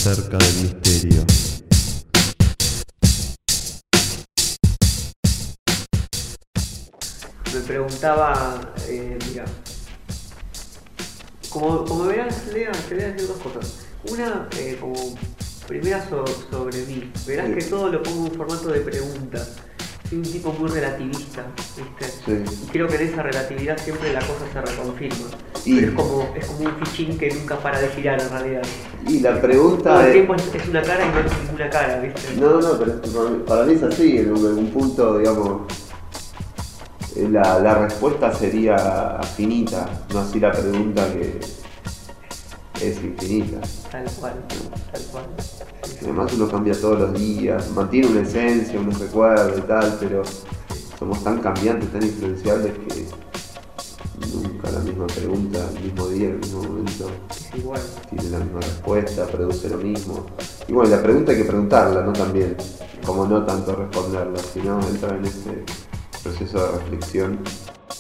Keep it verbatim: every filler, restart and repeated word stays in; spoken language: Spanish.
cerca del misterio. Me preguntaba, eh, mira, como, como verás, Lea, te voy a decir dos cosas. Una, eh, como primera so- sobre mí. Verás Sí. que todo lo pongo en formato de preguntas. Soy un tipo muy relativista, ¿viste? Sí. Y creo que en esa relatividad siempre la cosa se reconfirma. Y- Pero es como, es como un fichín que nunca para de girar en realidad. Y la Todo pregunta el es... tiempo es, es una cara y no es ninguna cara, ¿viste? No, no, pero para mí- para mí es así, en algún punto, digamos, eh, la, la respuesta sería finita, no así la pregunta que es infinita. Tal cual, tal cual. Sí, sí. Además uno cambia todos los días, mantiene una esencia, unos recuerdos y tal, pero somos tan cambiantes, tan influenciables que nunca la misma pregunta, el mismo día, el mismo momento Es igual. tiene la misma respuesta, produce lo mismo. Y bueno, la pregunta hay que preguntarla, no también, como no tanto responderla, sino entrar en ese proceso de reflexión